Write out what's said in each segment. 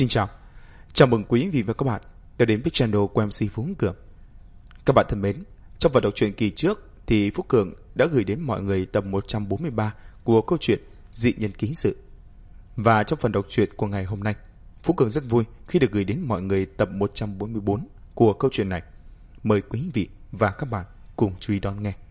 Xin chào, chào mừng quý vị và các bạn đã đến với channel của MC Phú Cường. Các bạn thân mến, trong phần đọc truyện kỳ trước thì Phú Cường đã gửi đến mọi người tập 143 của câu chuyện Dị Nhân Ký Sự. Và trong phần đọc truyện của ngày hôm nay, Phú Cường rất vui khi được gửi đến mọi người tập 144 của câu chuyện này. Mời quý vị và các bạn cùng chú ý đón nghe.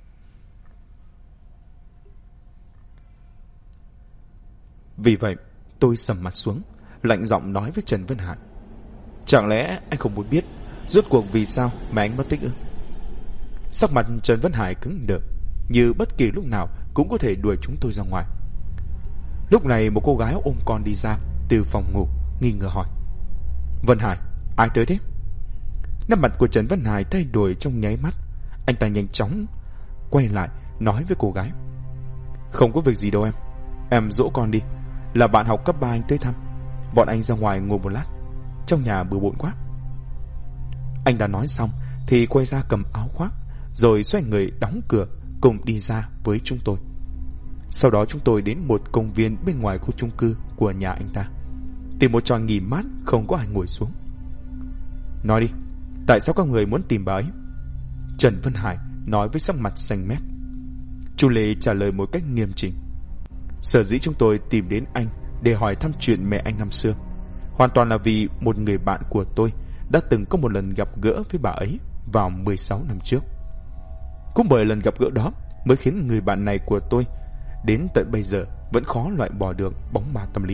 Vì vậy, tôi sầm mặt xuống, lạnh giọng nói với Trần Vân Hải: "Chẳng lẽ anh không muốn biết rốt cuộc vì sao mà anh mất tích ư?" Sắc mặt Trần Vân Hải cứng đờ, như bất kỳ lúc nào cũng có thể đuổi chúng tôi ra ngoài. Lúc này một cô gái ôm con đi ra từ phòng ngủ, nghi ngờ hỏi: "Vân Hải, ai tới thế?" Nét mặt của Trần Vân Hải thay đổi trong nháy mắt. Anh ta nhanh chóng quay lại nói với cô gái: "Không có việc gì đâu em dỗ con đi. Là bạn học cấp 3 anh tới thăm. Bọn anh ra ngoài ngồi một lát, trong nhà bừa bộn quá." Anh đã nói xong thì quay ra cầm áo khoác, rồi xoay người đóng cửa cùng đi ra với chúng tôi. Sau đó chúng tôi đến một công viên bên ngoài khu chung cư của nhà anh ta, tìm một trò nghỉ mát không có ai ngồi xuống. "Nói đi, tại sao các người muốn tìm bà ấy?" Trần Vân Hải nói với sắc mặt xanh mét. Chu Lê trả lời một cách nghiêm chỉnh: "Sở dĩ chúng tôi tìm đến anh để hỏi thăm chuyện mẹ anh năm xưa, hoàn toàn là vì một người bạn của tôi đã từng có một lần gặp gỡ với bà ấy vào 16 năm trước. Cũng bởi lần gặp gỡ đó mới khiến người bạn này của tôi đến tận bây giờ vẫn khó loại bỏ được bóng ma tâm lý."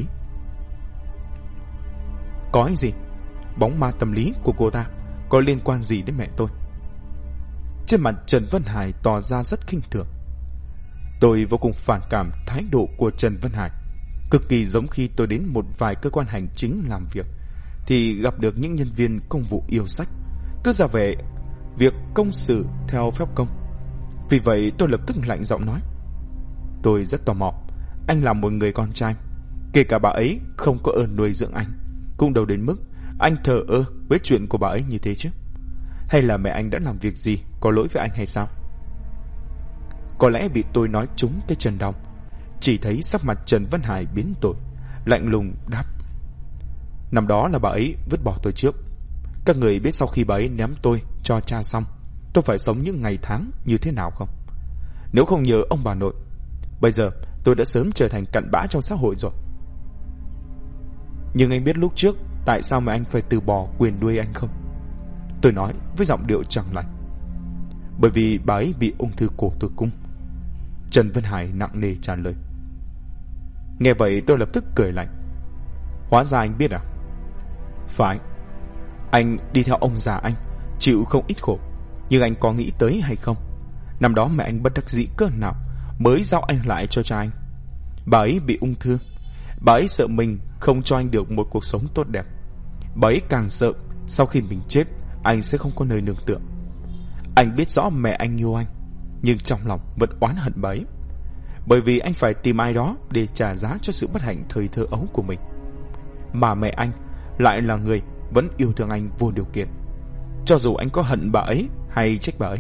"Có cái gì? Bóng ma tâm lý của cô ta có liên quan gì đến mẹ tôi?" Trên mặt Trần Vân Hải tỏ ra rất khinh thường. Tôi vô cùng phản cảm thái độ của Trần Vân Hải, cực kỳ giống khi tôi đến một vài cơ quan hành chính làm việc thì gặp được những nhân viên công vụ yêu sách, cứ ra về việc công xử theo phép công. Vì vậy tôi lập tức lạnh giọng nói: "Tôi rất tò mò, anh là một người con trai, kể cả bà ấy không có ơn nuôi dưỡng anh, cũng đâu đến mức anh thờ ơ với chuyện của bà ấy như thế chứ. Hay là mẹ anh đã làm việc gì có lỗi với anh hay sao?" Có lẽ bị tôi nói trúng tới chân đau, chỉ thấy sắc mặt Trần Vân Hải biến đổi, lạnh lùng đáp: "Năm đó là bà ấy vứt bỏ tôi trước. Các người biết sau khi bà ấy ném tôi cho cha xong, tôi phải sống những ngày tháng như thế nào không? Nếu không nhờ ông bà nội, bây giờ tôi đã sớm trở thành cặn bã trong xã hội rồi. Nhưng anh biết lúc trước tại sao mà anh phải từ bỏ quyền nuôi anh không?" Tôi nói với giọng điệu chẳng lành. "Bởi vì bà ấy bị ung thư cổ tử cung." Trần Vân Hải nặng nề trả lời. Nghe vậy tôi lập tức cười lạnh: "Hóa ra anh biết à?" "Phải. Anh đi theo ông già anh, chịu không ít khổ. Nhưng anh có nghĩ tới hay không, năm đó mẹ anh bất đắc dĩ cỡ nào mới giao anh lại cho cha anh. Bà ấy bị ung thư, bà ấy sợ mình không cho anh được một cuộc sống tốt đẹp. Bà ấy càng sợ sau khi mình chết, anh sẽ không có nơi nương tựa. Anh biết rõ mẹ anh yêu anh, nhưng trong lòng vẫn oán hận bà ấy, bởi vì anh phải tìm ai đó để trả giá cho sự bất hạnh thời thơ ấu của mình. Mà mẹ anh lại là người vẫn yêu thương anh vô điều kiện, cho dù anh có hận bà ấy hay trách bà ấy."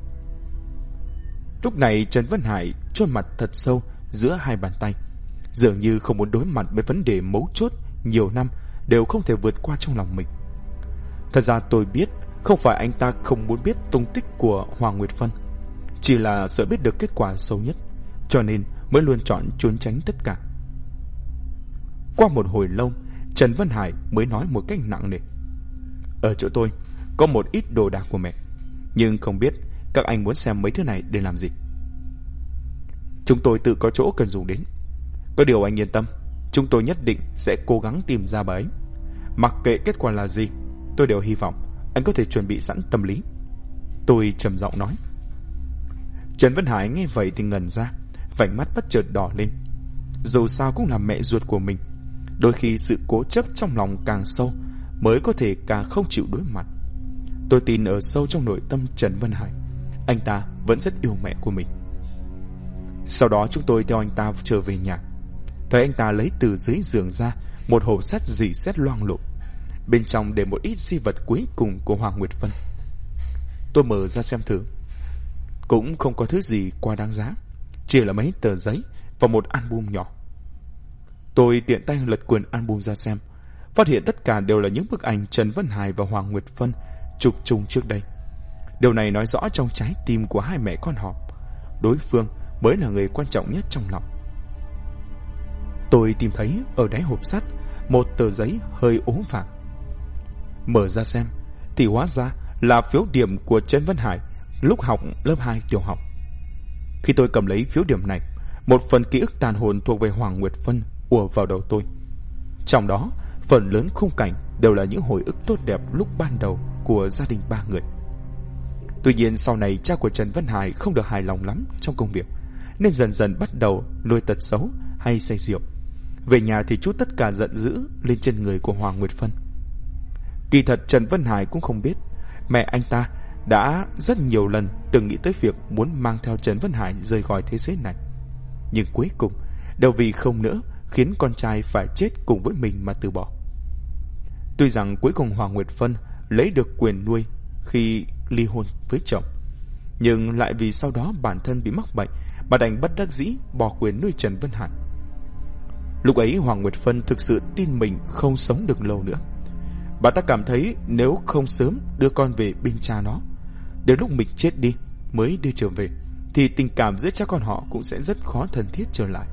Lúc này Trần Vân Hải chôn mặt thật sâu giữa hai bàn tay, dường như không muốn đối mặt với vấn đề mấu chốt nhiều năm đều không thể vượt qua trong lòng mình. Thật ra tôi biết không phải anh ta không muốn biết tung tích của Hoàng Nguyệt Phân, chỉ là sợ biết được kết quả xấu nhất, cho nên mới luôn chọn trốn tránh tất cả. Qua một hồi lâu, Trần Vân Hải mới nói một cách nặng nề: "Ở chỗ tôi có một ít đồ đạc của mẹ, nhưng không biết các anh muốn xem mấy thứ này để làm gì." "Chúng tôi tự có chỗ cần dùng đến. Có điều anh yên tâm, chúng tôi nhất định sẽ cố gắng tìm ra bà ấy. Mặc kệ kết quả là gì, tôi đều hy vọng anh có thể chuẩn bị sẵn tâm lý." Tôi trầm giọng nói. Trần Vân Hải nghe vậy thì ngẩn ra, vành mắt bất chợt đỏ lên. Dù sao cũng là mẹ ruột của mình, đôi khi sự cố chấp trong lòng càng sâu mới có thể càng không chịu đối mặt. Tôi tin ở sâu trong nội tâm Trần Vân Hải, anh ta vẫn rất yêu mẹ của mình. Sau đó chúng tôi theo anh ta trở về nhà, thấy anh ta lấy từ dưới giường ra một hộp sắt rỉ sét loang lổ, bên trong để một ít di vật cuối cùng của Hoàng Nguyệt Vân. Tôi mở ra xem thử, cũng không có thứ gì quá đáng giá, chỉ là mấy tờ giấy và một album nhỏ. Tôi tiện tay lật quyển album ra xem, phát hiện tất cả đều là những bức ảnh Trần Vân Hải và Hoàng Nguyệt Phân chụp chung trước đây. Điều này nói rõ trong trái tim của hai mẹ con họ, đối phương mới là người quan trọng nhất trong lòng. Tôi tìm thấy ở đáy hộp sắt một tờ giấy hơi ố vàng. Mở ra xem thì hóa ra là phiếu điểm của Trần Vân Hải lúc học lớp 2 tiểu học. Khi tôi cầm lấy phiếu điểm này, một phần ký ức tàn hồn thuộc về Hoàng Nguyệt Phân ùa vào đầu tôi. Trong đó, phần lớn khung cảnh đều là những hồi ức tốt đẹp lúc ban đầu của gia đình ba người. Tuy nhiên sau này cha của Trần Vân Hải không được hài lòng lắm trong công việc, nên dần dần bắt đầu nuôi tật xấu hay say rượu. Về nhà thì trút tất cả giận dữ lên trên người của Hoàng Nguyệt Phân. Kỳ thật Trần Vân Hải cũng không biết mẹ anh ta đã rất nhiều lần từng nghĩ tới việc muốn mang theo Trần Vân Hải rời khỏi thế giới này, nhưng cuối cùng đều vì không nỡ khiến con trai phải chết cùng với mình mà từ bỏ. Tuy rằng cuối cùng Hoàng Nguyệt Phân lấy được quyền nuôi khi ly hôn với chồng, nhưng lại vì sau đó bản thân bị mắc bệnh mà đành bất đắc dĩ bỏ quyền nuôi Trần Vân Hải. Lúc ấy Hoàng Nguyệt Phân thực sự tin mình không sống được lâu nữa. Bà ta cảm thấy nếu không sớm đưa con về bên cha nó, đến lúc mình chết đi mới đưa trở về, thì tình cảm giữa cha con họ cũng sẽ rất khó thân thiết trở lại.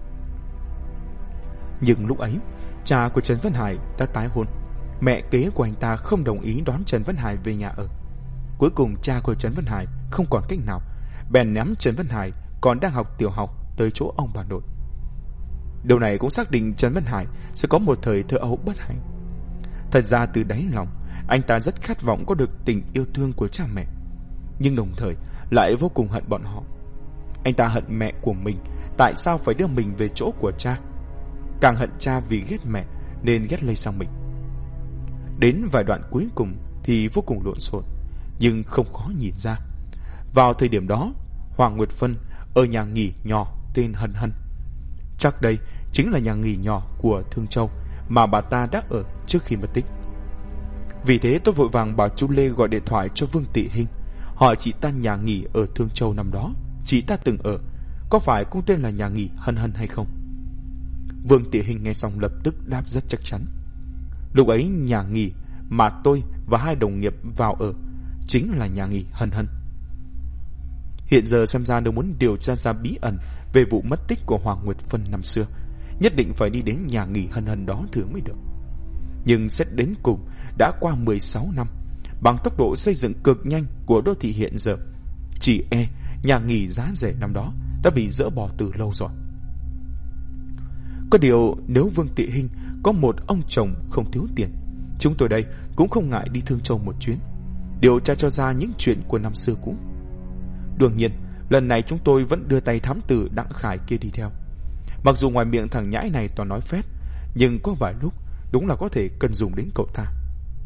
Nhưng lúc ấy cha của Trần Vân Hải đã tái hôn, mẹ kế của anh ta không đồng ý đón Trần Vân Hải về nhà ở. Cuối cùng cha của Trần Vân Hải không còn cách nào, bèn ném Trần Vân Hải còn đang học tiểu học tới chỗ ông bà nội. Điều này cũng xác định Trần Vân Hải sẽ có một thời thơ ấu bất hạnh. Thật ra từ đáy lòng anh ta rất khát vọng có được tình yêu thương của cha mẹ, nhưng đồng thời lại vô cùng hận bọn họ. Anh ta hận mẹ của mình tại sao phải đưa mình về chỗ của cha, càng hận cha vì ghét mẹ nên ghét lây sang mình. Đến vài đoạn cuối cùng thì vô cùng lộn xộn, nhưng không khó nhìn ra. Vào thời điểm đó, Hoàng Nguyệt Phân ở nhà nghỉ nhỏ tên Hân Hân. Chắc đây chính là nhà nghỉ nhỏ của Thương Châu mà bà ta đã ở trước khi mất tích. Vì thế tôi vội vàng bảo chú Lê gọi điện thoại cho Vương Tị Hinh, hỏi chị ta nhà nghỉ ở Thương Châu năm đó chị ta từng ở có phải cũng tên là nhà nghỉ Hân Hân hay không. Vương Tị Hinh nghe xong lập tức đáp rất chắc chắn. Lúc ấy nhà nghỉ mà tôi và hai đồng nghiệp vào ở chính là nhà nghỉ Hân Hân. Hiện giờ xem ra nếu muốn điều tra ra bí ẩn về vụ mất tích của Hoàng Nguyệt Phân năm xưa, nhất định phải đi đến nhà nghỉ Hân Hân đó thử mới được. Nhưng xét đến cùng đã qua 16 năm, bằng tốc độ xây dựng cực nhanh của đô thị hiện giờ, chỉ nhà nghỉ giá rẻ năm đó đã bị dỡ bỏ từ lâu rồi. Có điều nếu Vương Tị Hinh có một ông chồng không thiếu tiền, chúng tôi đây cũng không ngại đi Thương Châu một chuyến, điều tra cho ra những chuyện của năm xưa cũ. Đương nhiên lần này chúng tôi vẫn đưa tay thám tử Đặng Khải kia đi theo. Mặc dù ngoài miệng thằng nhãi này toàn nói phét, nhưng có vài lúc đúng là có thể cần dùng đến cậu ta.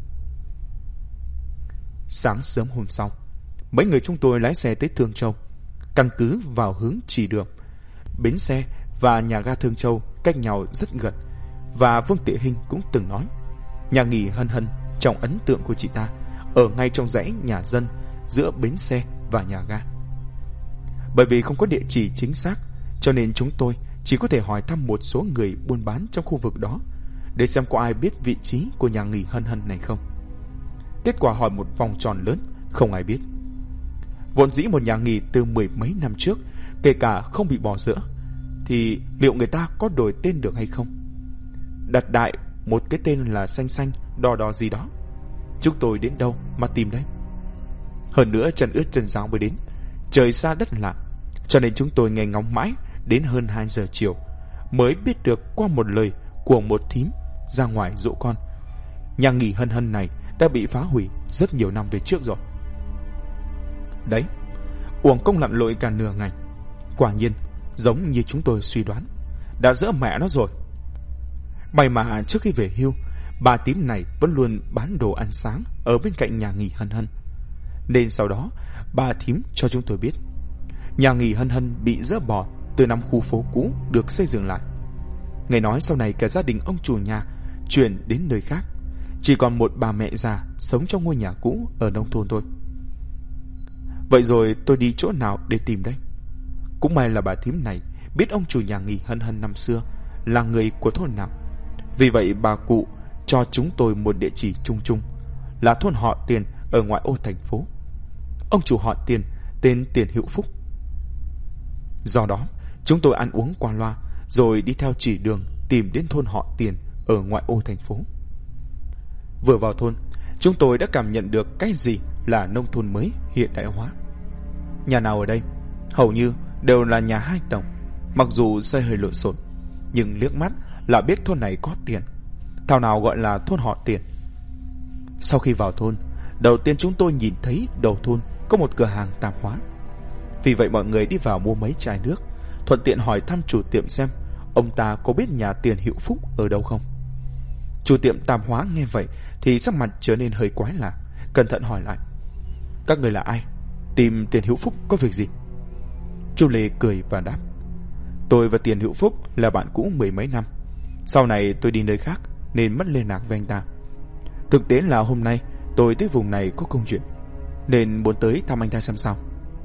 Sáng sớm hôm sau, mấy người chúng tôi lái xe tới Thương Châu. Căn cứ vào hướng chỉ đường, bến xe và nhà ga Thương Châu cách nhau rất gần, và Vương Tị Hinh cũng từng nói nhà nghỉ Hân Hân trong ấn tượng của chị ta ở ngay trong dãy nhà dân giữa bến xe và nhà ga. Bởi vì không có địa chỉ chính xác, cho nên chúng tôi chỉ có thể hỏi thăm một số người buôn bán trong khu vực đó để xem có ai biết vị trí của nhà nghỉ Hân Hân này không. Kết quả hỏi một vòng tròn lớn, không ai biết. Vốn dĩ một nhà nghỉ từ 10 mấy năm trước, kể cả không bị bỏ dỡ, thì liệu người ta có đổi tên được hay không? Đặt đại một cái tên là xanh xanh đỏ đỏ gì đó, chúng tôi đến đâu mà tìm đấy? Hơn nữa chân ướt chân ráo mới đến, trời xa đất lạ, cho nên chúng tôi nghe ngóng mãi đến hơn 2 giờ chiều mới biết được qua một lời của một thím ra ngoài dỗ con, nhà nghỉ Hân Hân này đã bị phá hủy rất nhiều năm về trước rồi. Đấy, uổng công lặn lội cả nửa ngày. Quả nhiên giống như chúng tôi suy đoán, đã dỡ mẹ nó rồi. May mà trước khi về hưu, bà tím này vẫn luôn bán đồ ăn sáng ở bên cạnh nhà nghỉ Hân Hân, nên sau đó bà thím cho chúng tôi biết nhà nghỉ Hân Hân bị dỡ bỏ từ năm khu phố cũ được xây dựng lại. Nghe nói sau này cả gia đình ông chủ nhà chuyển đến nơi khác, chỉ còn một bà mẹ già sống trong ngôi nhà cũ ở nông thôn thôi. Vậy rồi tôi đi chỗ nào để tìm đây? Cũng may là bà thím này biết ông chủ nhà nghỉ Hân Hân năm xưa là người của thôn nào. Vì vậy bà cụ cho chúng tôi một địa chỉ chung chung, là thôn họ Tiền ở ngoại ô thành phố. Ông chủ họ Tiền tên Tiền Hữu Phúc. Do đó, chúng tôi ăn uống qua loa rồi đi theo chỉ đường tìm đến thôn họ Tiền ở ngoại ô thành phố. Vừa vào thôn, chúng tôi đã cảm nhận được cái gì là nông thôn mới hiện đại hóa. Nhà nào ở đây hầu như đều là nhà 2 tầng, mặc dù xây hơi lộn xộn, nhưng liếc mắt là biết thôn này có tiền. Thảo nào gọi là thôn họ Tiền. Sau khi vào thôn, đầu tiên chúng tôi nhìn thấy đầu thôn có một cửa hàng tạp hóa. Vì vậy mọi người đi vào mua mấy chai nước, thuận tiện hỏi thăm chủ tiệm xem ông ta có biết nhà Tiền Hữu Phúc ở đâu không. Chủ tiệm tạp hóa nghe vậy thì sắc mặt trở nên hơi quái lạ, cẩn thận hỏi lại: "Các người là ai? Tìm Tiền Hữu Phúc có việc gì?" Chu Lê cười và đáp: "Tôi và Tiền Hữu Phúc là bạn cũ 10 mấy năm. Sau này tôi đi nơi khác nên mất liên lạc với anh ta. Thực tế là hôm nay tôi tới vùng này có công chuyện, nên muốn tới thăm anh ta xem sao."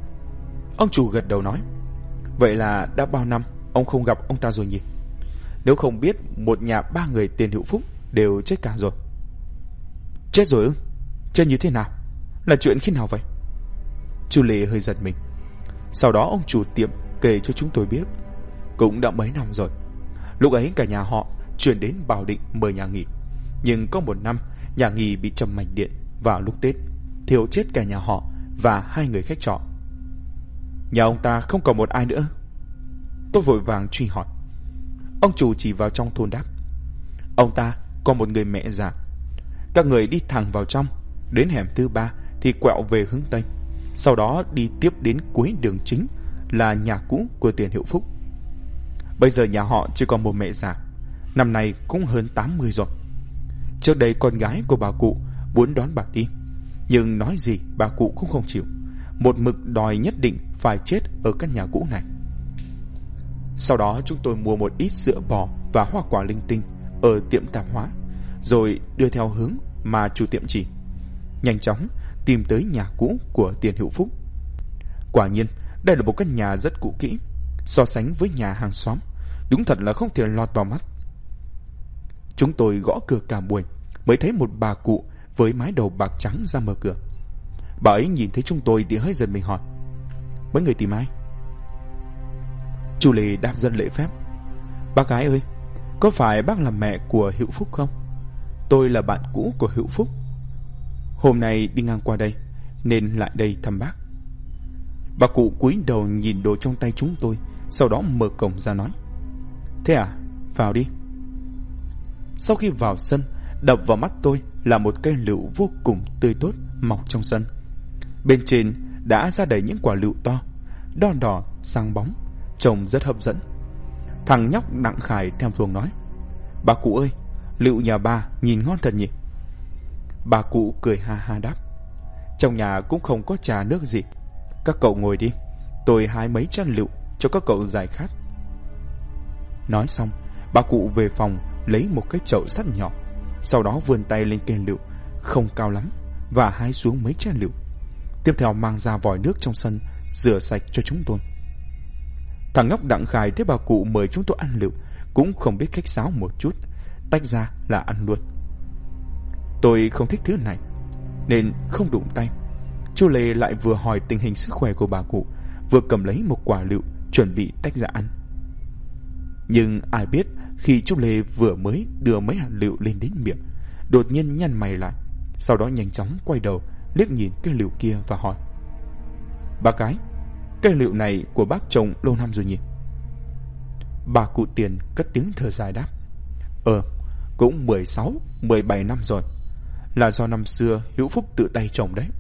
Ông chủ gật đầu nói: "Vậy là đã bao năm ông không gặp ông ta rồi nhỉ? Nếu không biết một nhà 3 người Tiền Hữu Phúc đều chết cả rồi." "Chết rồi ư? Chết như thế nào? Là chuyện khi nào vậy?" Chu Lê hơi giật mình. Sau đó ông chủ tiệm kể cho chúng tôi biết cũng đã mấy năm rồi. Lúc ấy cả nhà họ chuyển đến Bảo Định mời nhà nghỉ, nhưng có một năm nhà nghỉ bị trầm mạch điện vào lúc Tết, thiêu chết cả nhà họ và 2 người khách trọ. "Nhà ông ta không còn một ai nữa?" Tôi vội vàng truy hỏi. Ông chủ chỉ vào trong thôn đáp: "Ông ta còn một người mẹ già. Các người đi thẳng vào trong, đến hẻm thứ 3 thì quẹo về hướng Tây, sau đó đi tiếp đến cuối đường chính là nhà cũ của Tiền Hữu Phúc. Bây giờ nhà họ chỉ còn một mẹ già, năm nay cũng hơn 80 rồi. Trước đây con gái của bà cụ muốn đón bà đi, nhưng nói gì bà cụ cũng không chịu, một mực đòi nhất định phải chết ở căn nhà cũ này." Sau đó chúng tôi mua một ít sữa bò và hoa quả linh tinh ở tiệm tạp hóa, rồi đưa theo hướng mà chủ tiệm chỉ, nhanh chóng tìm tới nhà cũ của Tiền Hữu Phúc. Quả nhiên đây là một căn nhà rất cũ kỹ, so sánh với nhà hàng xóm đúng thật là không thể lọt vào mắt. Chúng tôi gõ cửa cả buổi mới thấy một bà cụ với mái đầu bạc trắng ra mở cửa. Bà ấy nhìn thấy chúng tôi thì hơi giật mình hỏi: "Mấy người tìm ai?" Chu Lê đáp dân lễ phép: "Bác gái ơi, có phải bác là mẹ của Hữu Phúc không? Tôi là bạn cũ của Hữu Phúc. Hôm nay đi ngang qua đây nên lại đây thăm bác." Bà cụ cúi đầu nhìn đồ trong tay chúng tôi, sau đó mở cổng ra nói: "Thế à, vào đi." Sau khi vào sân, đập vào mắt tôi là một cây lựu vô cùng tươi tốt mọc trong sân. Bên trên đã ra đầy những quả lựu to, đỏ đỏ sáng bóng, trông rất hấp dẫn. Thằng nhóc Đặng Khải theo thuồng nói: "Bà cụ ơi, lựu nhà bà nhìn ngon thật nhỉ?" Bà cụ cười ha ha đáp: "Trong nhà cũng không có trà nước gì, các cậu ngồi đi, tôi hái mấy chăn lựu cho các cậu giải khát." Nói xong, bà cụ về phòng lấy một cái chậu sắt nhỏ, sau đó vươn tay lên cây lựu không cao lắm và hái xuống mấy chai lựu. Tiếp theo mang ra vòi nước trong sân rửa sạch cho chúng tôi. Thằng nhóc Đặng Khải thấy bà cụ mời chúng tôi ăn lựu cũng không biết khách sáo một chút, tách ra là ăn luôn. Tôi không thích thứ này nên không đụng tay. Chu Lê lại vừa hỏi tình hình sức khỏe của bà cụ, vừa cầm lấy một quả lựu chuẩn bị tách ra ăn. Nhưng ai biết khi Chu Lê vừa mới đưa mấy hạt lựu lên đến miệng, đột nhiên nhăn mày lại, sau đó nhanh chóng quay đầu liếc nhìn cây lựu kia và hỏi: "Bác gái, cây lựu này của bác trồng lâu năm rồi nhỉ?" Bà cụ Tiền cất tiếng thở dài đáp: Cũng 16, 17 năm rồi. Là do năm xưa Hữu Phúc tự tay trồng đấy."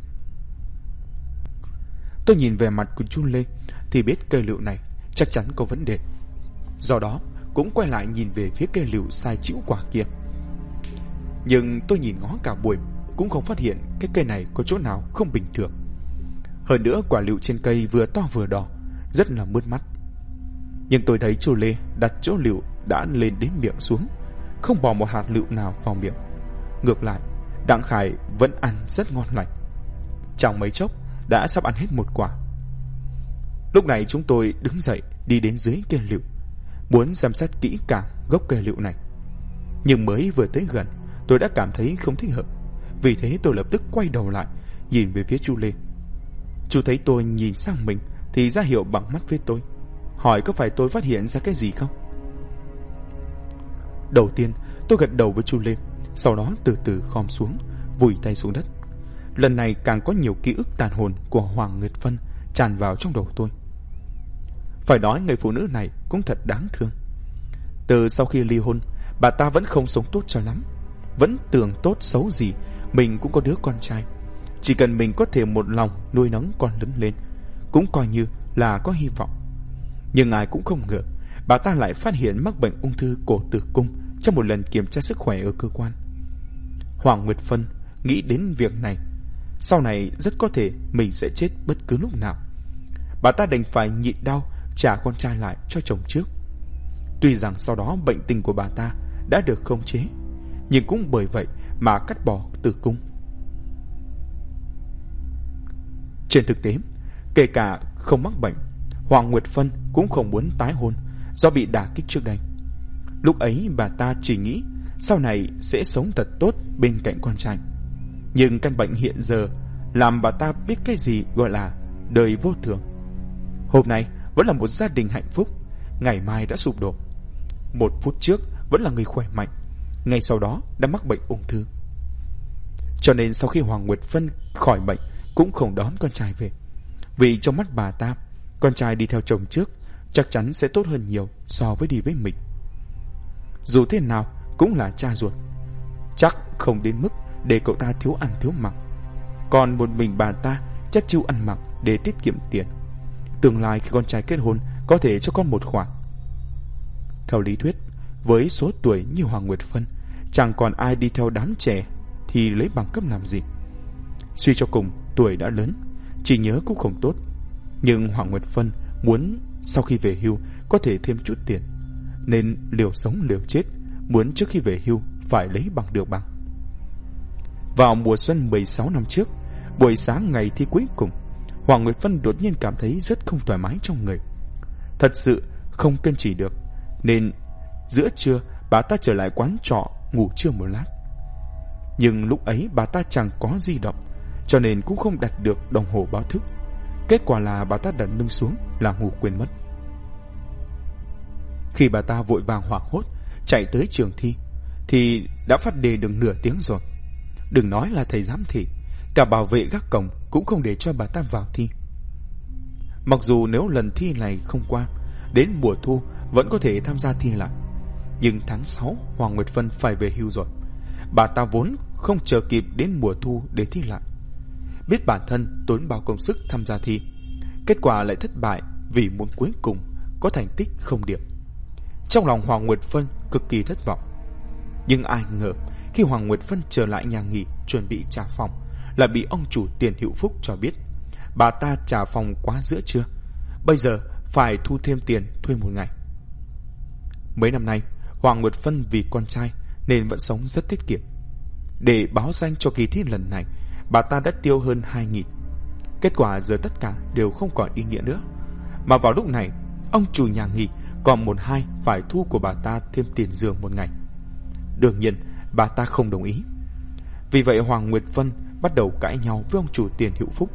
Tôi nhìn về mặt của Chu Lê thì biết cây lựu này chắc chắn có vấn đề, do đó cũng quay lại nhìn về phía cây lựu sai chĩu quả kia. Nhưng tôi nhìn ngó cả buổi cũng không phát hiện cái cây này có chỗ nào không bình thường. Hơn nữa quả lựu trên cây vừa to vừa đỏ, rất là mướt mắt. Nhưng tôi thấy Chu Lê đặt chỗ lựu đã lên đến miệng xuống, không bỏ một hạt lựu nào vào miệng. Ngược lại, Đặng Khải vẫn ăn rất ngon lành, trong mấy chốc đã sắp ăn hết một quả. Lúc này chúng tôi đứng dậy đi đến dưới cây lựu, muốn xem xét kỹ càng gốc cây lựu này. Nhưng mới vừa tới gần, tôi đã cảm thấy không thích hợp. Vì thế tôi lập tức quay đầu lại, nhìn về phía chú Lê. Chú thấy tôi nhìn sang mình thì ra hiệu bằng mắt với tôi, hỏi có phải tôi phát hiện ra cái gì không. Đầu tiên tôi gật đầu với chú Lê, sau đó từ từ khom xuống, vùi tay xuống đất. Lần này càng có nhiều ký ức tàn hồn của Hoàng Nguyệt Vân tràn vào trong đầu tôi. Phải nói người phụ nữ này cũng thật đáng thương. Từ sau khi ly hôn, bà ta vẫn không sống tốt cho lắm, vẫn tưởng tốt xấu gì mình cũng có đứa con trai. Chỉ cần mình có thể một lòng nuôi nấng con lớn lên, cũng coi như là có hy vọng. Nhưng ai cũng không ngờ bà ta lại phát hiện mắc bệnh ung thư cổ tử cung trong một lần kiểm tra sức khỏe ở cơ quan. Hoàng Nguyệt Vân nghĩ đến việc này, sau này rất có thể mình sẽ chết bất cứ lúc nào. Bà ta đành phải nhịn đau trả con trai lại cho chồng trước. Tuy rằng sau đó bệnh tình của bà ta đã được khống chế, nhưng cũng bởi vậy mà cắt bỏ tử cung. Trên thực tế, kể cả không mắc bệnh, Hoàng Nguyệt Vân cũng không muốn tái hôn do bị đả kích trước đây. Lúc ấy bà ta chỉ nghĩ sau này sẽ sống thật tốt bên cạnh con trai. Nhưng căn bệnh hiện giờ làm bà ta biết cái gì gọi là đời vô thường. Hôm nay vẫn là một gia đình hạnh phúc, ngày mai đã sụp đổ. 1 phút trước vẫn là người khỏe mạnh, ngay sau đó đã mắc bệnh ung thư. Cho nên sau khi Hoàng Nguyệt Vân khỏi bệnh cũng không đón con trai về. Vì trong mắt bà ta, con trai đi theo chồng trước chắc chắn sẽ tốt hơn nhiều so với đi với mình. Dù thế nào cũng là cha ruột, chắc không đến mức để cậu ta thiếu ăn thiếu mặc. Còn một mình bà ta chắc chịu ăn mặc để tiết kiệm tiền. Tương lai khi con trai kết hôn có thể cho con một khoản. Theo lý thuyết, với số tuổi như Hoàng Nguyệt Vân, chẳng còn ai đi theo đám trẻ thì lấy bằng cấp làm gì. Suy cho cùng, tuổi đã lớn, trí nhớ cũng không tốt. Nhưng Hoàng Nguyệt Vân muốn sau khi về hưu có thể thêm chút tiền, nên liều sống liều chết, muốn trước khi về hưu phải lấy bằng được bằng. Vào mùa xuân 16 năm trước, buổi sáng ngày thi cuối cùng, Hoàng Nguyệt Vân đột nhiên cảm thấy rất không thoải mái trong người. Thật sự không kiên trì được, nên giữa trưa bà ta trở lại quán trọ ngủ trưa một lát. Nhưng lúc ấy bà ta chẳng có di động, cho nên cũng không đặt được đồng hồ báo thức. Kết quả là bà ta đặt lưng xuống là ngủ quên mất. Khi bà ta vội vàng hoảng hốt chạy tới trường thi thì đã phát đề được nửa tiếng rồi. Đừng nói là thầy giám thị, cả bảo vệ gác cổng cũng không để cho bà ta vào thi. Mặc dù nếu lần thi này không qua, đến mùa thu vẫn có thể tham gia thi lại, nhưng tháng 6 Hoàng Nguyệt Vân phải về hưu rồi. Bà ta vốn không chờ kịp đến mùa thu để thi lại. Biết bản thân tốn bao công sức tham gia thi, kết quả lại thất bại vì muốn cuối cùng có thành tích không điểm. Trong lòng Hoàng Nguyệt Vân cực kỳ thất vọng. Nhưng ai ngờ khi Hoàng Nguyệt Vân trở lại nhà nghỉ chuẩn bị trả phòng, lại bị ông chủ Tiền Hữu Phúc cho biết bà ta trả phòng quá giữa trưa, bây giờ phải thu thêm tiền thuê một ngày. Mấy năm nay Hoàng Nguyệt Vân vì con trai nên vẫn sống rất tiết kiệm. Để báo danh cho kỳ thi lần này, bà ta đã tiêu hơn 2.000. Kết quả giờ tất cả đều không còn ý nghĩa nữa. Mà vào lúc này, ông chủ nhà nghỉ còn một hai phải thu của bà ta thêm tiền giường một ngày. Đương nhiên bà ta không đồng ý. Vì vậy Hoàng Nguyệt Vân bắt đầu cãi nhau với ông chủ Tiền Hữu Phúc.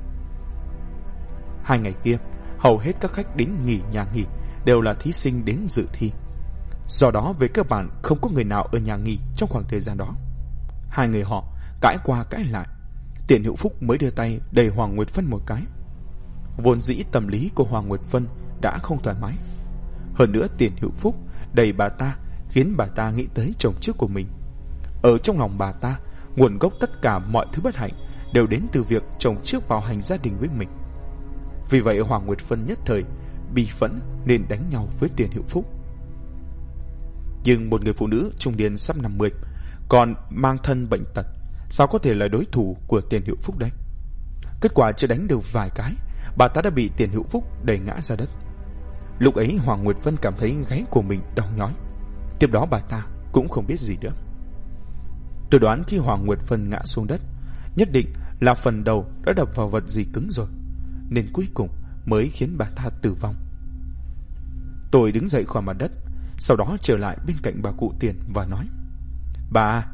2 ngày kia, hầu hết các khách đến nghỉ nhà nghỉ đều là thí sinh đến dự thi. Do đó về cơ bản không có người nào ở nhà nghỉ trong khoảng thời gian đó. Hai người họ cãi qua cãi lại, Tiền Hữu Phúc mới đưa tay đẩy Hoàng Nguyệt Vân một cái. Vốn dĩ tâm lý của Hoàng Nguyệt Vân đã không thoải mái. Hơn nữa Tiền Hữu Phúc đẩy bà ta khiến bà ta nghĩ tới chồng trước của mình. Ở trong lòng bà ta, nguồn gốc tất cả mọi thứ bất hạnh đều đến từ việc chồng trước bạo hành gia đình với mình. Vì vậy Hoàng Nguyệt Vân nhất thời bi phẫn nên đánh nhau với Tiền Hữu Phúc. Nhưng một người phụ nữ trung niên sắp 50, còn mang thân bệnh tật, sao có thể là đối thủ của Tiền Hữu Phúc đấy? Kết quả chưa đánh được vài cái, bà ta đã bị Tiền Hữu Phúc đẩy ngã ra đất. Lúc ấy Hoàng Nguyệt Vân cảm thấy gáy của mình đau nhói. Tiếp đó bà ta cũng không biết gì nữa. Tôi đoán khi Hoàng Nguyệt Vân ngã xuống đất, nhất định là phần đầu đã đập vào vật gì cứng rồi, nên cuối cùng mới khiến bà ta tử vong. Tôi đứng dậy khỏi mặt đất, sau đó trở lại bên cạnh bà cụ Tiền và nói: Bà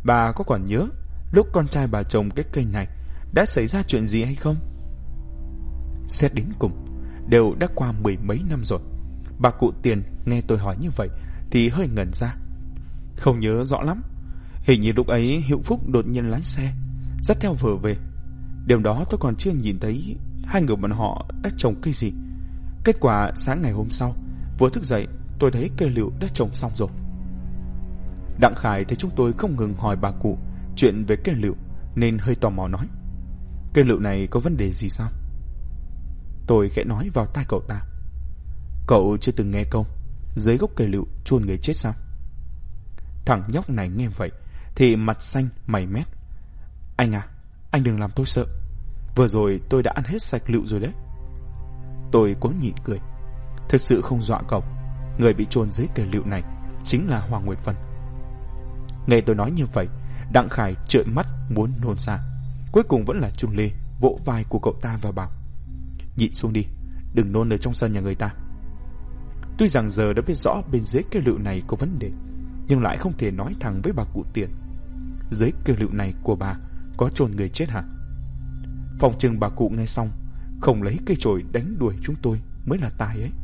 bà có còn nhớ lúc con trai bà trồng cái cây này đã xảy ra chuyện gì hay không? Xét đến cùng, đều đã qua 10 mấy năm rồi. Bà cụ Tiền nghe tôi hỏi như vậy thì hơi ngẩn ra. Không nhớ rõ lắm. Hình như lúc ấy Hiệu Phúc đột nhiên lái xe dắt theo vợ về. Đêm đó tôi còn chưa nhìn thấy hai người bọn họ đã trồng cây gì. Kết quả sáng ngày hôm sau vừa thức dậy, tôi thấy cây lựu đã trồng xong rồi. Đặng Khải thấy chúng tôi không ngừng hỏi bà cụ chuyện về cây lựu nên hơi tò mò nói: cây lựu này có vấn đề gì sao? Tôi khẽ nói vào tai cậu ta: cậu chưa từng nghe câu dưới gốc cây lựu chôn người chết sao? Thằng nhóc này nghe vậy thì mặt xanh mày mét. Anh à, anh đừng làm tôi sợ. Vừa rồi tôi đã ăn hết sạch lựu rồi đấy. Tôi cố nhịn cười. Thực sự không dọa cậu. Người bị chôn dưới cây lựu này chính là Hoàng Nguyệt Vân. Nghe tôi nói như vậy, Đặng Khải trợn mắt muốn nôn ra. Cuối cùng vẫn là Trung Lê vỗ vai của cậu ta và bảo: nhịn xuống đi, đừng nôn ở trong sân nhà người ta. Tuy rằng giờ đã biết rõ bên dưới cây lựu này có vấn đề, nhưng lại không thể nói thẳng với bà cụ Tiền. Dưới cây lựu này của bà có chôn người chết hả? Phòng trừng bà cụ nghe xong không lấy cây chổi đánh đuổi chúng tôi mới là tài ấy.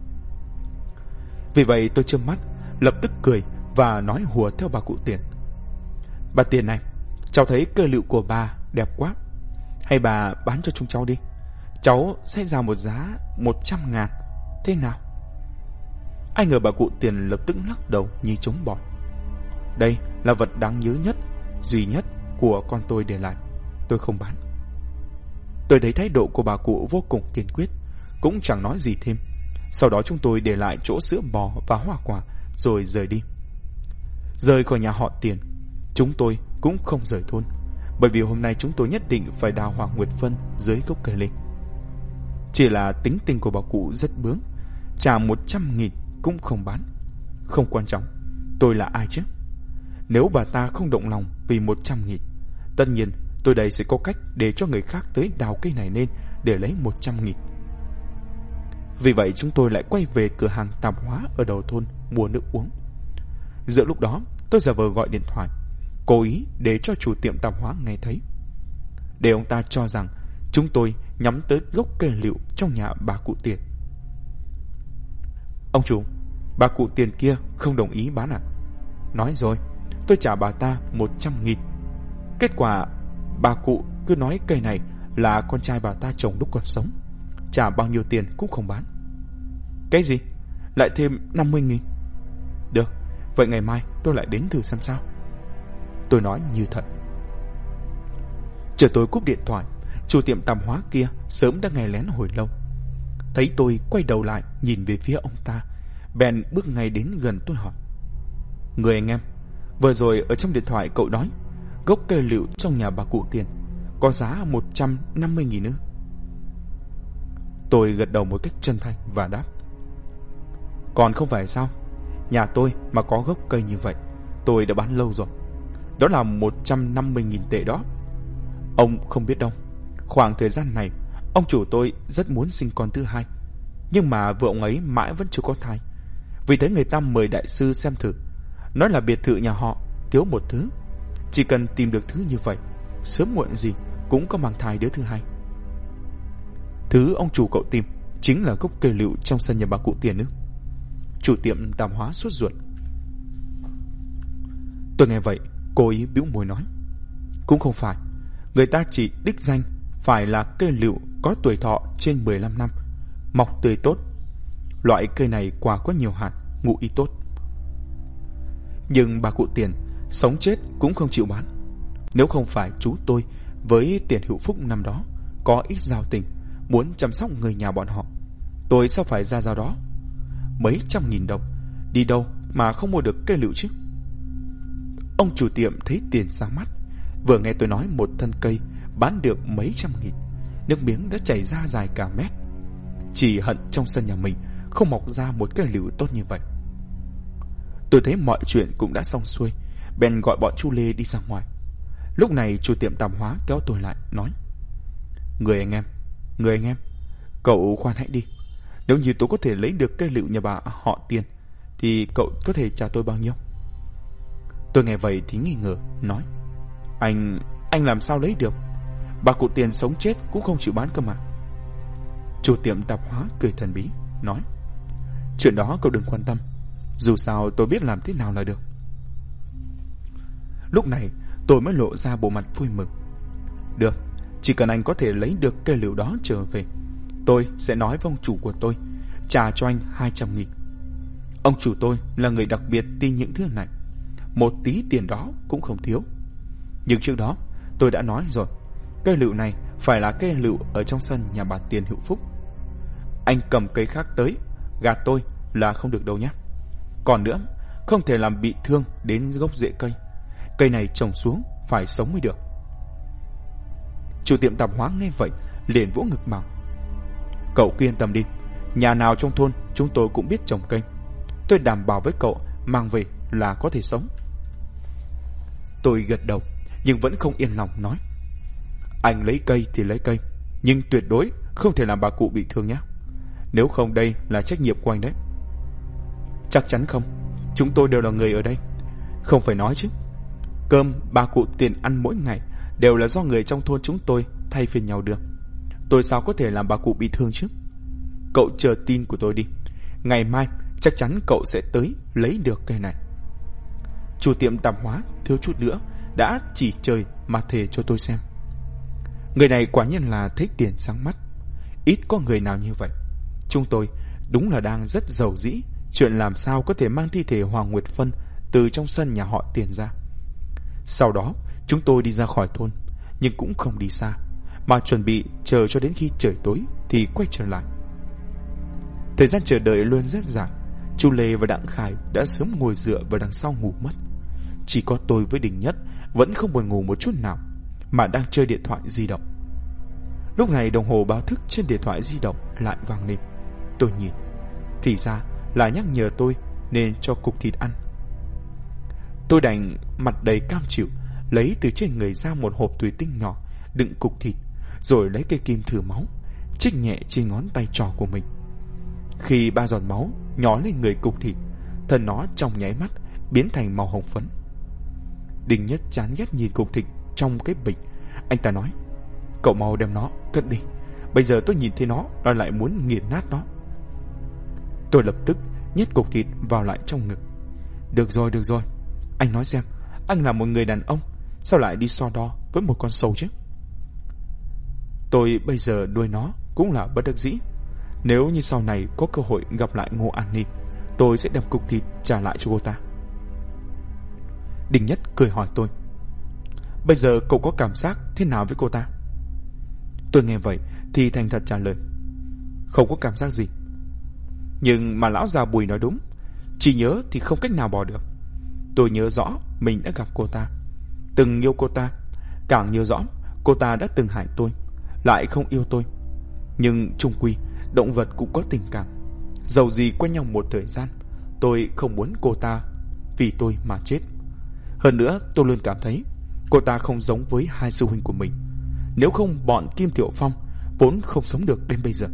Vì vậy tôi trợn mắt, lập tức cười và nói hùa theo bà cụ Tiền: bà Tiền này, cháu thấy cây lựu của bà đẹp quá, hay bà bán cho chúng cháu đi, cháu sẽ ra một giá 100.000, thế nào? Ai ngờ bà cụ Tiền lập tức lắc đầu như trống bỏi: đây là vật đáng nhớ nhất, duy nhất của con tôi để lại, tôi không bán. Tôi thấy thái độ của bà cụ vô cùng kiên quyết, cũng chẳng nói gì thêm. Sau đó chúng tôi để lại chỗ sữa bò và hoa quả rồi rời đi. Rời khỏi nhà họ Tiền, chúng tôi cũng không rời thôn, bởi vì hôm nay chúng tôi nhất định phải đào Hoàng Nguyệt Vân dưới gốc cây lên. Chỉ là tính tình của bà cụ rất bướng, trả 100.000 cũng không bán. Không quan trọng tôi là ai chứ. Nếu bà ta không động lòng vì 100.000, tất nhiên tôi đây sẽ có cách để cho người khác tới đào cây này lên để lấy 100.000. Vì vậy chúng tôi lại quay về cửa hàng tạp hóa ở đầu thôn mua nước uống. Giữa lúc đó tôi giả vờ gọi điện thoại, cố ý để cho chủ tiệm tạp hóa nghe thấy, để ông ta cho rằng chúng tôi nhắm tới gốc cây lựu trong nhà bà cụ Tiền. Ông chủ, bà cụ Tiền kia không đồng ý bán à? Nói rồi, tôi trả bà ta 100.000. Kết quả bà cụ cứ nói cây này là con trai bà ta trồng lúc còn sống, trả bao nhiêu tiền cũng không bán. Cái gì? Lại thêm 50.000? Được, vậy ngày mai tôi lại đến thử xem sao. Tôi nói như thật. Chờ tôi cúp điện thoại, chủ tiệm tạp hóa kia sớm đã nghe lén hồi lâu. Thấy tôi quay đầu lại nhìn về phía ông ta, bèn bước ngay đến gần tôi hỏi: người anh em, vừa rồi ở trong điện thoại cậu nói gốc cây lựu trong nhà bà cụ Tiền có giá 150.000 ư? Tôi gật đầu một cách chân thành và đáp: còn không phải sao, nhà tôi mà có gốc cây như vậy tôi đã bán lâu rồi. Đó là 150.000 tệ đó. Ông không biết đâu, khoảng thời gian này ông chủ tôi rất muốn sinh con thứ hai, nhưng mà vợ ông ấy mãi vẫn chưa có thai. Vì thế người ta mời đại sư xem thử, nói là biệt thự nhà họ thiếu một thứ, chỉ cần tìm được thứ như vậy, sớm muộn gì cũng có mang thai đứa thứ hai. Thứ ông chủ cậu tìm chính là gốc cây lựu trong sân nhà bà cụ Tiền ư? Chủ tiệm tạp hóa sốt ruột. Tôi nghe vậy cố ý bĩu môi nói: cũng không phải, người ta chỉ đích danh phải là cây lựu có tuổi thọ trên 15 năm, mọc tươi tốt. Loại cây này quả có nhiều hạt, ngụ ý tốt. Nhưng bà cụ Tiền sống chết cũng không chịu bán. Nếu không phải chú tôi với Tiền Hữu Phúc năm đó có ít giao tình, muốn chăm sóc người nhà bọn họ, tôi sao phải ra giao đó. Mấy trăm nghìn đồng, đi đâu mà không mua được cây lựu chứ? Ông chủ tiệm thấy tiền sáng mắt, vừa nghe tôi nói một thân cây bán được mấy trăm nghìn, nước miếng đã chảy ra dài cả mét. Chỉ hận trong sân nhà mình không mọc ra một cây lựu tốt như vậy. Tôi thấy mọi chuyện cũng đã xong xuôi, bèn gọi bọn chú Lê đi ra ngoài. Lúc này chủ tiệm tạp hóa kéo tôi lại nói: người anh em, cậu khoan hãy đi. Nếu như tôi có thể lấy được cây lựu nhà bà họ Tiền thì cậu có thể trả tôi bao nhiêu? Tôi nghe vậy thì nghi ngờ, nói: Anh làm sao lấy được? Bà cụ Tiền sống chết cũng không chịu bán cơ mà. Chủ tiệm tạp hóa cười thần bí, nói: Chuyện đó cậu đừng quan tâm, dù sao tôi biết làm thế nào là được. Lúc này tôi mới lộ ra bộ mặt vui mừng. Được, chỉ cần anh có thể lấy được cây lựu đó trở về, tôi sẽ nói với ông chủ của tôi trả cho anh 200.000. Ông chủ tôi là người đặc biệt tin những thứ này, một tí tiền đó cũng không thiếu. Nhưng trước đó tôi đã nói rồi, cây lựu này phải là cây lựu ở trong sân nhà bà Tiền Hữu Phúc. Anh cầm cây khác tới gạt tôi là không được đâu nhé. Còn nữa, không thể làm bị thương đến gốc rễ cây. Cây này trồng xuống phải sống mới được. Chủ tiệm tạp hóa nghe vậy liền vỗ ngực bảo: Cậu cứ yên tâm đi, nhà nào trong thôn chúng tôi cũng biết trồng cây. Tôi đảm bảo với cậu, mang về là có thể sống. Tôi gật đầu nhưng vẫn không yên lòng, nói: Anh lấy cây thì lấy cây, nhưng tuyệt đối không thể làm bà cụ bị thương nhé. Nếu không đây là trách nhiệm của anh đấy. Chắc chắn không, chúng tôi đều là người ở đây. Không phải nói chứ, cơm bà cụ Tiền ăn mỗi ngày đều là do người trong thôn chúng tôi thay phiên nhau đưa. Tôi sao có thể làm bà cụ bị thương chứ? Cậu chờ tin của tôi đi, ngày mai chắc chắn cậu sẽ tới lấy được cây này. Chủ tiệm tạp hóa thiếu chút nữa đã chỉ trời mà thề cho tôi xem. Người này quả nhiên là thấy tiền sáng mắt. Ít có người nào như vậy. Chúng tôi đúng là đang rất giàu dĩ chuyện làm sao có thể mang thi thể Hoàng Nguyệt Phân từ trong sân nhà họ Tiền ra. Sau đó chúng tôi đi ra khỏi thôn, nhưng cũng không đi xa, mà chuẩn bị chờ cho đến khi trời tối thì quay trở lại. Thời gian chờ đợi luôn rất dài. Chu Lê và Đặng Khải đã sớm ngồi dựa vào đằng sau ngủ mất. Chỉ có tôi với Đình Nhất vẫn không buồn ngủ một chút nào, mà đang chơi điện thoại di động. Lúc này đồng hồ báo thức trên điện thoại di động lại vang lên. Tôi nhìn, thì ra là nhắc nhở tôi nên cho cục thịt ăn. Tôi đành mặt đầy cam chịu lấy từ trên người ra một hộp thủy tinh nhỏ đựng cục thịt, rồi lấy cây kim thử máu chích nhẹ trên ngón tay trỏ của mình. Khi 3 giọt máu nhỏ lên người cục thịt, thân nó trong nháy mắt biến thành màu hồng phấn. Đình Nhất chán ghét nhìn cục thịt trong cái bịch. Anh ta nói: Cậu mau đem nó cất đi, bây giờ tôi nhìn thấy nó lại muốn nghiền nát nó. Tôi lập tức nhét cục thịt vào lại trong ngực. Được rồi, anh nói xem, anh là một người đàn ông, sao lại đi so đo với một con sâu chứ? Tôi bây giờ nuôi nó cũng là bất đắc dĩ. Nếu như sau này có cơ hội gặp lại Ngô An Ni, tôi sẽ đem cục thịt trả lại cho cô ta. Đình Nhất cười hỏi tôi: Bây giờ cậu có cảm giác thế nào với cô ta? Tôi nghe vậy thì thành thật trả lời: Không có cảm giác gì. Nhưng mà lão già Bùi nói đúng, chỉ nhớ thì không cách nào bỏ được. Tôi nhớ rõ mình đã gặp cô ta, từng yêu cô ta, càng nhớ rõ cô ta đã từng hại tôi, lại không yêu tôi. Nhưng chung quy động vật cũng có tình cảm. Dầu gì quen nhau một thời gian, tôi không muốn cô ta vì tôi mà chết. Hơn nữa tôi luôn cảm thấy cô ta không giống với hai sư huynh của mình. Nếu không bọn Kim Thiệu Phong vốn không sống được đến bây giờ.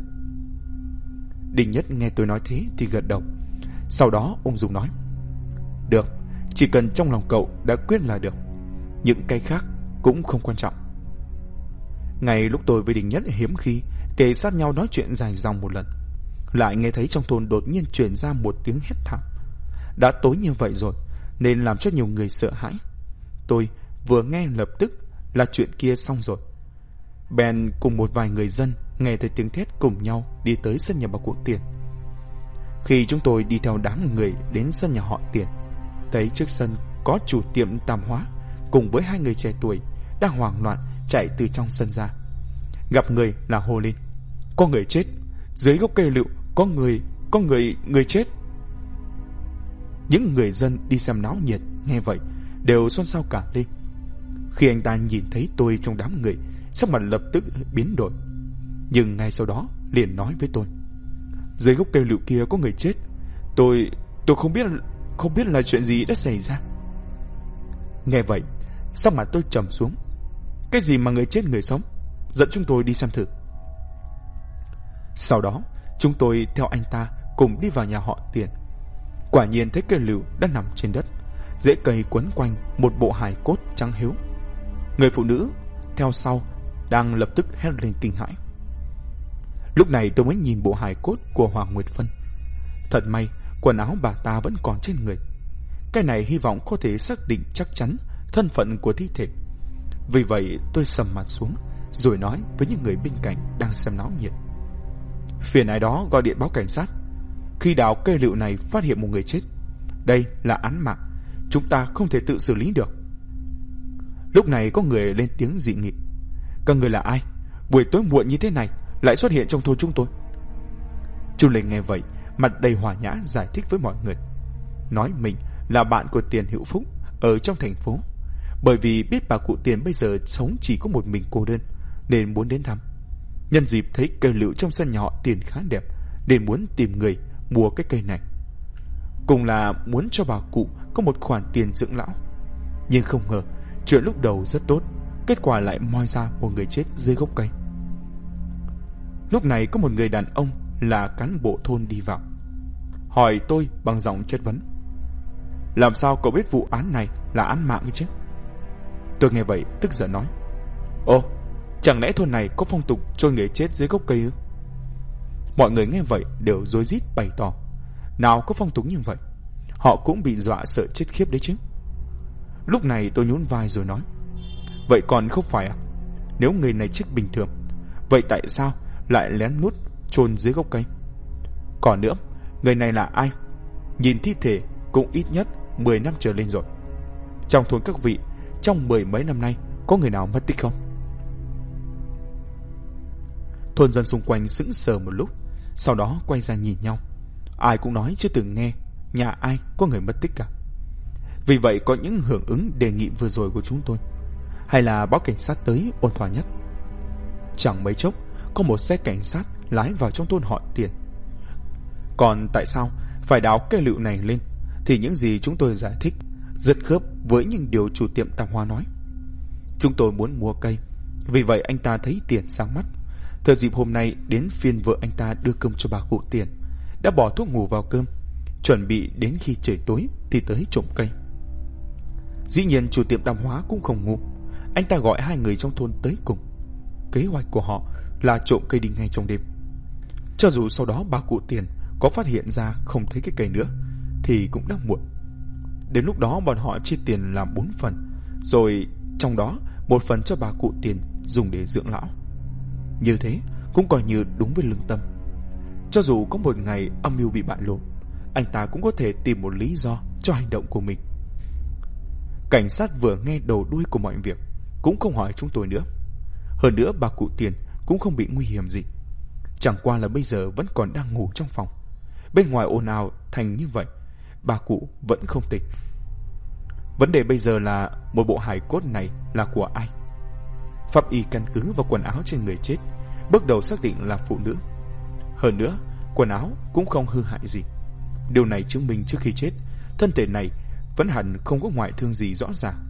Đình Nhất nghe tôi nói thế thì gật đầu. Sau đó ung dung nói: Được, chỉ cần trong lòng cậu đã quyết là được, những cái khác cũng không quan trọng. Ngay lúc tôi với Đình Nhất hiếm khi kề sát nhau nói chuyện dài dòng một lần, lại nghe thấy trong thôn đột nhiên truyền ra một tiếng hét thảm. Đã tối như vậy rồi nên làm cho nhiều người sợ hãi. Tôi vừa nghe lập tức là chuyện kia xong rồi, bèn cùng một vài người dân nghe thấy tiếng thét cùng nhau đi tới sân nhà bà cụ Tiền. Khi chúng tôi đi theo đám người đến sân nhà họ Tiền, thấy trước sân có chủ tiệm tạp hóa cùng với 2 người trẻ tuổi đang hoảng loạn chạy từ trong sân ra. Gặp người là hô lên: Có người chết, dưới gốc cây lựu có người chết. Những người dân đi xem náo nhiệt nghe vậy đều xôn xao cả lên. Khi anh ta nhìn thấy tôi trong đám người, sắc mặt lập tức biến đổi, nhưng ngay sau đó liền nói với tôi: Dưới gốc cây lựu kia có người chết. Tôi không biết là chuyện gì đã xảy ra. Nghe vậy, sắc mặt tôi trầm xuống. Cái gì mà người chết người sống? Dẫn chúng tôi đi xem thử. Sau đó chúng tôi theo anh ta cùng đi vào nhà họ Tiền. Quả nhiên thấy cây lựu đã nằm trên đất, rễ cây quấn quanh một bộ hài cốt trắng hiếu. Người phụ nữ theo sau đang lập tức hét lên kinh hãi. Lúc này tôi mới nhìn bộ hài cốt của Hoàng Nguyệt Phân. Thật may, quần áo bà ta vẫn còn trên người. Cái này hy vọng có thể xác định chắc chắn thân phận của thi thể. Vì vậy tôi sầm mặt xuống, rồi nói với những người bên cạnh đang xem náo nhiệt: phiền ai đó gọi điện báo cảnh sát. Khi đào cây lựu này phát hiện một người chết. Đây là án mạng, chúng ta không thể tự xử lý được. Lúc này có người lên tiếng dị nghị: các người là ai? Buổi tối muộn như thế này lại xuất hiện trong thôn chúng tôi. Chu Linh nghe vậy, mặt đầy hòa nhã giải thích với mọi người, nói mình là bạn của Tiền Hữu Phúc ở trong thành phố, bởi vì biết bà cụ Tiền bây giờ sống chỉ có một mình cô đơn nên muốn đến thăm. Nhân dịp thấy cây lựu trong sân nhà họ Tiền khá đẹp nên muốn tìm người mua cái cây này, cùng là muốn cho bà cụ có một khoản tiền dưỡng lão. Nhưng không ngờ chuyện lúc đầu rất tốt, kết quả lại moi ra một người chết dưới gốc cây. Lúc này có một người đàn ông là cán bộ thôn đi vào, hỏi tôi bằng giọng chất vấn: làm sao cậu biết vụ án này là án mạng chứ? Tôi nghe vậy tức giận nói: ồ, chẳng lẽ thôn này có phong tục chôn người chết dưới gốc cây ư? Mọi người nghe vậy đều rối rít bày tỏ: nào có phong tục như vậy, họ cũng bị dọa sợ chết khiếp đấy chứ. Lúc này tôi nhún vai rồi nói: vậy còn không phải à? Nếu người này chết bình thường, vậy tại sao lại lén lút chôn dưới gốc cây? Còn nữa, người này là ai? Nhìn thi thể cũng ít nhất 10 năm trở lên rồi. Trong thôn các vị, trong 10 mấy năm nay có người nào mất tích không? Thôn dân xung quanh sững sờ một lúc, sau đó quay ra nhìn nhau. Ai cũng nói chưa từng nghe nhà ai có người mất tích cả. Vì vậy có những hưởng ứng đề nghị vừa rồi của chúng tôi, hay là báo cảnh sát tới ổn thỏa nhất. Chẳng mấy chốc có một xe cảnh sát lái vào trong thôn họ Tiền. Còn tại sao phải đào cây lựu này lên thì những gì chúng tôi giải thích rất khớp với những điều chủ tiệm tạp hóa nói. Chúng tôi muốn mua cây, vì vậy anh ta thấy Tiền sáng mắt. Thời dịp hôm nay đến phiên vợ anh ta đưa cơm cho bà cụ Tiền, đã bỏ thuốc ngủ vào cơm, chuẩn bị đến khi trời tối thì tới trộm cây. Dĩ nhiên chủ tiệm tạp hóa cũng không ngu, anh ta gọi hai người trong thôn tới cùng. Kế hoạch của họ là trộm cây đi ngay trong đêm. Cho dù sau đó bà cụ Tiền có phát hiện ra không thấy cái cây nữa thì cũng đã muộn. Đến lúc đó bọn họ chia tiền làm 4 phần, rồi trong đó một phần cho bà cụ Tiền dùng để dưỡng lão. Như thế cũng coi như đúng với lương tâm. Cho dù có một ngày âm mưu bị bại lộ, anh ta cũng có thể tìm một lý do cho hành động của mình. Cảnh sát vừa nghe đầu đuôi của mọi việc cũng không hỏi chúng tôi nữa. Hơn nữa bà cụ Tiền cũng không bị nguy hiểm gì, chẳng qua là bây giờ vẫn còn đang ngủ trong phòng. Bên ngoài ồn ào thành như vậy, bà cụ vẫn không tỉnh. Vấn đề bây giờ là một bộ hài cốt này là của ai? Pháp y căn cứ vào quần áo trên người chết, bước đầu xác định là phụ nữ. Hơn nữa, quần áo cũng không hư hại gì. Điều này chứng minh trước khi chết, thân thể này vẫn hẳn không có ngoại thương gì rõ ràng.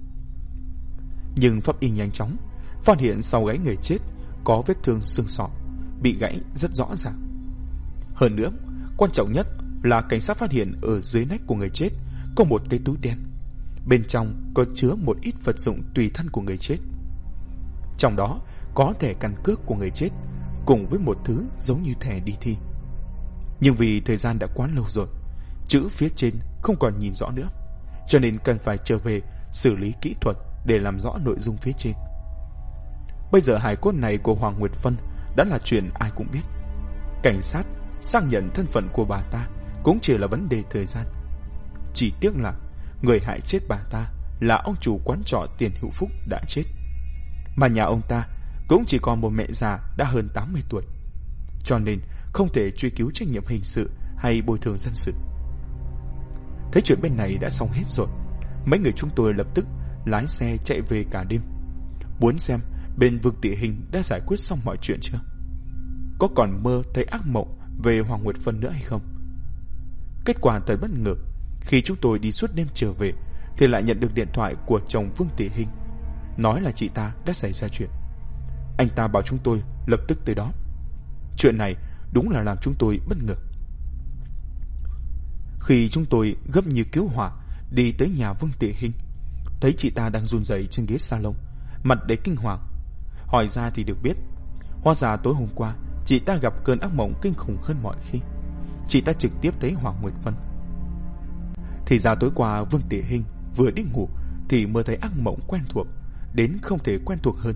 Nhưng pháp y nhanh chóng phát hiện sau gáy người chết có vết thương xương sọ bị gãy rất rõ ràng. Hơn nữa, quan trọng nhất là cảnh sát phát hiện ở dưới nách của người chết có một cái túi đen. Bên trong có chứa một ít vật dụng tùy thân của người chết. Trong đó có thẻ căn cước của người chết cùng với một thứ giống như thẻ đi thi. Nhưng vì thời gian đã quá lâu rồi, chữ phía trên không còn nhìn rõ nữa, cho nên cần phải trở về xử lý kỹ thuật để làm rõ nội dung phía trên. Bây giờ hài cốt này của Hoàng Nguyệt Phân đã là chuyện ai cũng biết. Cảnh sát xác nhận thân phận của bà ta cũng chỉ là vấn đề thời gian. Chỉ tiếc là người hại chết bà ta là ông chủ quán trọ Tiền Hữu Phúc đã chết, mà nhà ông ta cũng chỉ còn một mẹ già đã hơn 80 tuổi, cho nên không thể truy cứu trách nhiệm hình sự hay bồi thường dân sự. Thấy chuyện bên này đã xong hết rồi, mấy người chúng tôi lập tức lái xe chạy về cả đêm, muốn xem bên Vương Tị Hình đã giải quyết xong mọi chuyện chưa, có còn mơ thấy ác mộng về Hoàng Nguyệt Phân nữa hay không. Kết quả thật bất ngờ, khi chúng tôi đi suốt đêm trở về thì lại nhận được điện thoại của chồng Vương Tị Hình, nói là chị ta đã xảy ra chuyện. Anh ta bảo chúng tôi lập tức tới đó. Chuyện này đúng là làm chúng tôi bất ngờ. Khi chúng tôi gấp như cứu hỏa đi tới nhà Vương Tị Hinh, thấy chị ta đang run rẩy trên ghế salon, mặt đầy kinh hoàng. Hỏi ra thì được biết, hóa ra tối hôm qua chị ta gặp cơn ác mộng kinh khủng hơn mọi khi. Chị ta trực tiếp thấy Hoàng Nguyệt Vân. Thì ra tối qua Vương Tị Hinh vừa đi ngủ thì mơ thấy ác mộng quen thuộc, đến không thể quen thuộc hơn.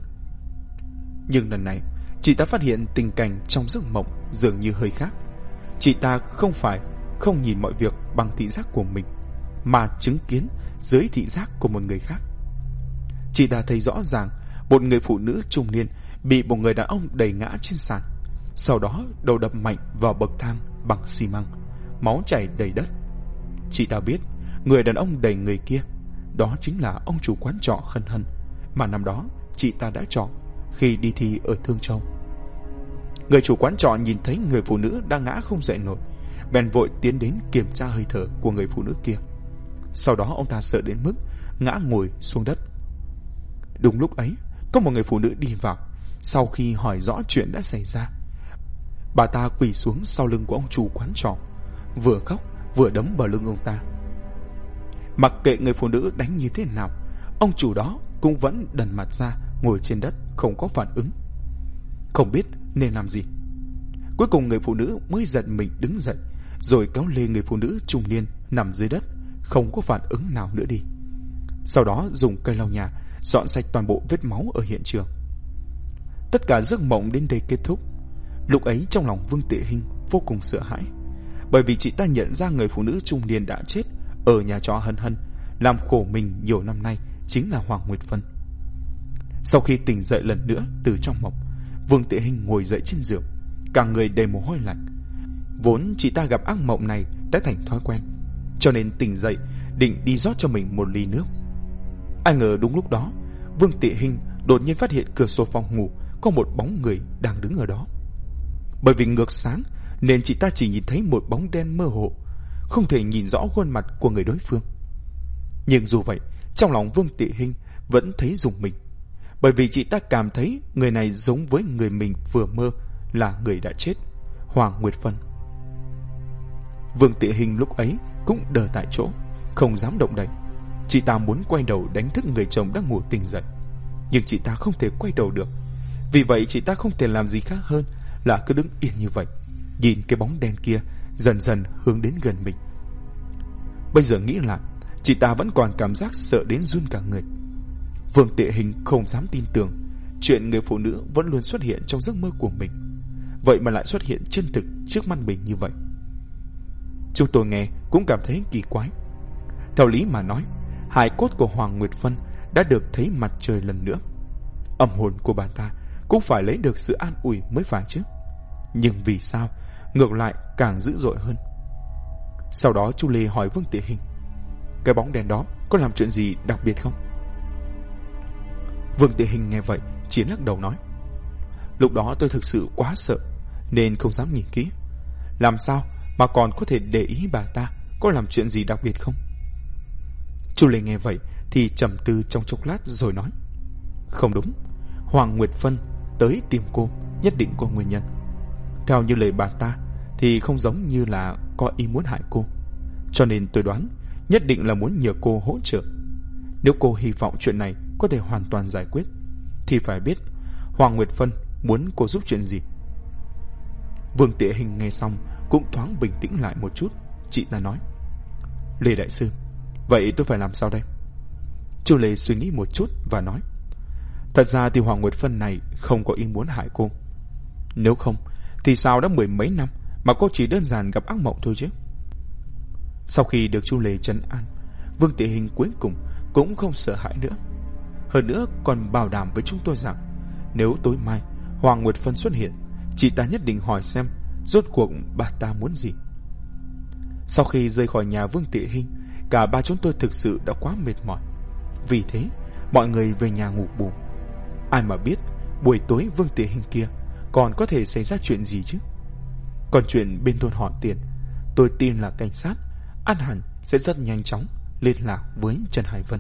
Nhưng lần này chị ta phát hiện tình cảnh trong giấc mộng dường như hơi khác. Chị ta không nhìn mọi việc bằng thị giác của mình, mà chứng kiến dưới thị giác của một người khác. Chị ta thấy rõ ràng một người phụ nữ trung niên bị một người đàn ông đẩy ngã trên sàn, sau đó đầu đập mạnh vào bậc thang bằng xi măng, máu chảy đầy đất. Chị ta biết người đàn ông đẩy người kia đó chính là ông chủ quán trọ Hân Hân mà năm đó chị ta đã trọ khi đi thi ở Thương Châu. Người chủ quán trọ nhìn thấy người phụ nữ đang ngã không dậy nổi, bèn vội tiến đến kiểm tra hơi thở của người phụ nữ kia. Sau đó ông ta sợ đến mức ngã ngồi xuống đất. Đúng lúc ấy, có một người phụ nữ đi vào. Sau khi hỏi rõ chuyện đã xảy ra, bà ta quỳ xuống sau lưng của ông chủ quán trọ, vừa khóc vừa đấm vào lưng ông ta. Mặc kệ người phụ nữ đánh như thế nào, ông chủ đó cũng vẫn đần mặt ra ngồi trên đất không có phản ứng, không biết nên làm gì. Cuối cùng người phụ nữ mới giận mình đứng dậy, rồi kéo lê người phụ nữ trung niên nằm dưới đất không có phản ứng nào nữa đi. Sau đó dùng cây lau nhà dọn sạch toàn bộ vết máu ở hiện trường. Tất cả giấc mộng đến đây kết thúc. Lúc ấy trong lòng Vương Tị Hinh vô cùng sợ hãi, bởi vì chị ta nhận ra người phụ nữ trung niên đã chết ở nhà trọ Hân Hân làm khổ mình nhiều năm nay chính là Hoàng Nguyệt Vân. Sau khi tỉnh dậy lần nữa từ trong mộng, Vương Tị Hinh ngồi dậy trên giường, cả người đầy mồ hôi lạnh. Vốn chị ta gặp ác mộng này đã thành thói quen, cho nên tỉnh dậy định đi rót cho mình một ly nước. Ai ngờ đúng lúc đó, Vương Tị Hinh đột nhiên phát hiện cửa sổ phòng ngủ có một bóng người đang đứng ở đó. Bởi vì ngược sáng nên chị ta chỉ nhìn thấy một bóng đen mơ hồ, không thể nhìn rõ khuôn mặt của người đối phương. Nhưng dù vậy, trong lòng Vương Tị Hinh vẫn thấy rùng mình, bởi vì chị ta cảm thấy người này giống với người mình vừa mơ là người đã chết, Hoàng Nguyệt Vân. Vương Tị Hinh lúc ấy cũng đờ tại chỗ, không dám động đậy. Chị ta muốn quay đầu đánh thức người chồng đang ngủ tỉnh dậy, nhưng chị ta không thể quay đầu được. Vì vậy chị ta không thể làm gì khác hơn là cứ đứng yên như vậy, nhìn cái bóng đen kia dần dần hướng đến gần mình. Bây giờ nghĩ lại, chị ta vẫn còn cảm giác sợ đến run cả người. Vương Tị Hinh không dám tin tưởng chuyện người phụ nữ vẫn luôn xuất hiện trong giấc mơ của mình, vậy mà lại xuất hiện chân thực trước mắt mình như vậy. Chúng tôi nghe cũng cảm thấy kỳ quái. Theo lý mà nói, hài cốt của Hoàng Nguyệt Vân đã được thấy mặt trời lần nữa, âm hồn của bà ta cũng phải lấy được sự an ủi mới phải chứ. Nhưng vì sao ngược lại càng dữ dội hơn? Sau đó chú Lê hỏi Vương Tị Hinh, cái bóng đèn đó có làm chuyện gì đặc biệt không? Vương Tị Hinh nghe vậy chỉ lắc đầu nói, lúc đó tôi thực sự quá sợ nên không dám nhìn kỹ. Làm sao mà còn có thể để ý bà ta có làm chuyện gì đặc biệt không? Chú Lê nghe vậy thì trầm tư trong chốc lát rồi nói, không đúng, Hoàng Nguyệt Vân tới tìm cô nhất định có nguyên nhân. Theo như lời bà ta thì không giống như là có ý muốn hại cô, cho nên tôi đoán nhất định là muốn nhờ cô hỗ trợ. Nếu cô hy vọng chuyện này có thể hoàn toàn giải quyết thì phải biết Hoàng Nguyệt Vân muốn cô giúp chuyện gì. Vương Tị Hinh nghe xong cũng thoáng bình tĩnh lại một chút. Chị ta nói, Lê đại sư, vậy tôi phải làm sao đây? Chu Lê suy nghĩ một chút và nói, thật ra thì Hoàng Nguyệt Vân này không có ý muốn hại cô. Nếu không thì sao đã 10 mấy năm mà cô chỉ đơn giản gặp ác mộng thôi chứ. Sau khi được Chu Lê trấn an, Vương Tị Hinh cuối cùng cũng không sợ hãi nữa. Hơn nữa còn bảo đảm với chúng tôi rằng nếu tối mai Hoàng Nguyệt Vân xuất hiện, chị ta nhất định hỏi xem rốt cuộc bà ta muốn gì. Sau khi rời khỏi nhà Vương Tị Hinh, cả ba chúng tôi thực sự đã quá mệt mỏi. Vì thế mọi người về nhà ngủ bù. Ai mà biết buổi tối Vương Tị Hinh kia còn có thể xảy ra chuyện gì chứ. Còn chuyện bên thôn hỏi tiền, tôi tin là cảnh sát ắt hẳn sẽ rất nhanh chóng liên lạc với Trần Hải Vân.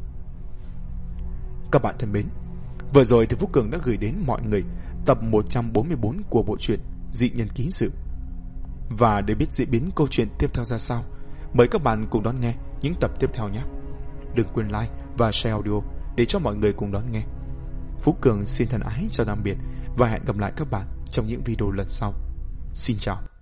Các bạn thân mến, vừa rồi thì Phúc Cường đã gửi đến mọi người tập 144 của bộ truyện Dị Nhân Ký Sự. Và để biết diễn biến câu chuyện tiếp theo ra sao, mời các bạn cùng đón nghe những tập tiếp theo nhé. Đừng quên like và share audio để cho mọi người cùng đón nghe. Phú Cường xin thân ái chào tạm biệt và hẹn gặp lại các bạn trong những video lần sau. Xin chào.